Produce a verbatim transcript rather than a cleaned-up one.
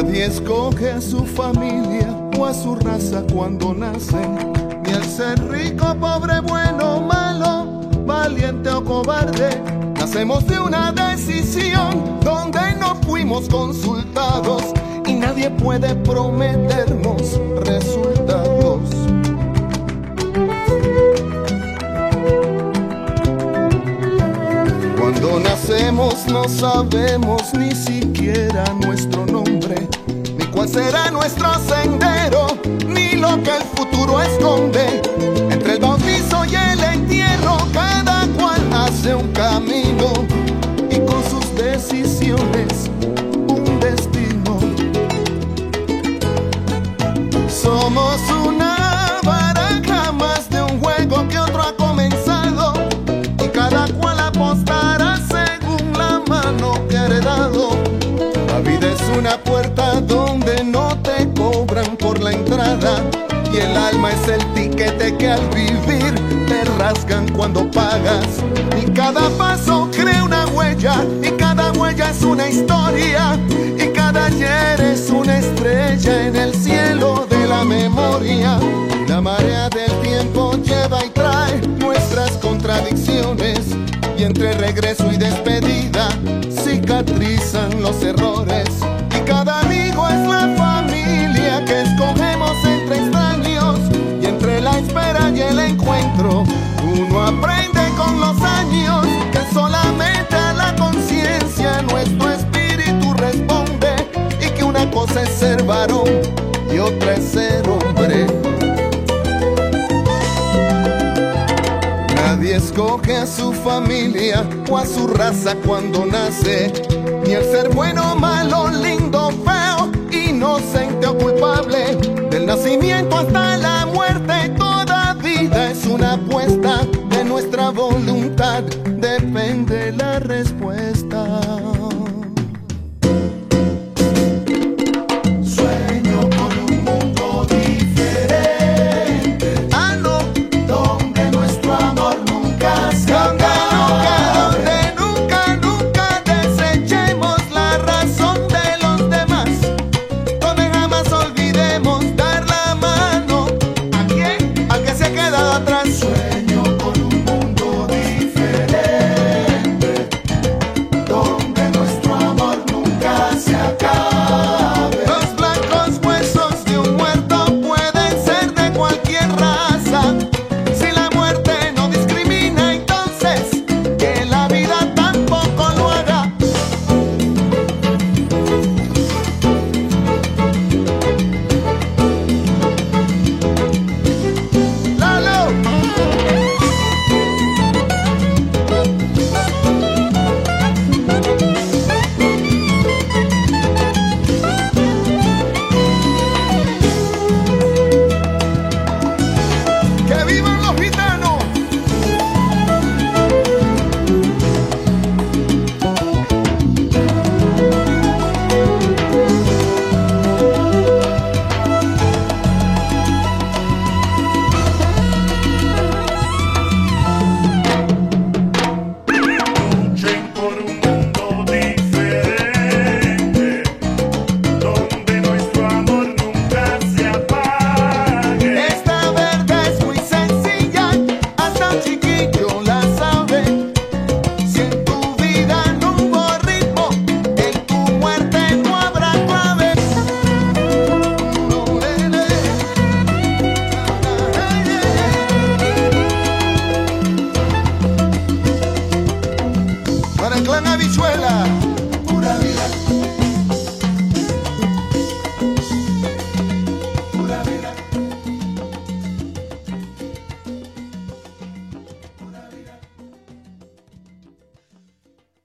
Nadie escoge a su familia o a su raza cuando nace, ni el ser rico, pobre, bueno, malo, valiente o cobarde. Nacemos de una decisión donde no fuimos consultados y nadie puede prometernos resultados. Cuando nacemos no sabemos ni siquiera nuestro nombre, ni cuál será nuestro sendero, ni lo que el futuro esconde. Entre el bautizo y el entierro cada cual hace un camino y con sus decisiones un destino. Somos una baraja más de un juego que otro ha comenzado y cada cual apostará según la mano que ha heredado. La vida es una puerta donde no te cobran por la entrada y el alma es el tiquete que al vivir te rasgan cuando pagas. Y cada paso crea una huella y cada huella es una historia y cada ayer es una estrella en el cielo de la memoria. Y la marea del tiempo lleva y trae nuestras contradicciones y entre regreso y despedida cicatrizan los errores. Y cada amigo es la familia que escogemos entre extraños y entre la espera y el encuentro uno aprende con los años que solamente a la conciencia nuestro espíritu responde y que una cosa es ser varón y otra es ser hombre. Nadie escoge a su familia o a su raza cuando nace, ni el ser bueno, malo, lindo, feo, inocente o culpable. Del nacimiento hasta la muerte toda vida es una apuesta, de nuestra voluntad depende la respuesta.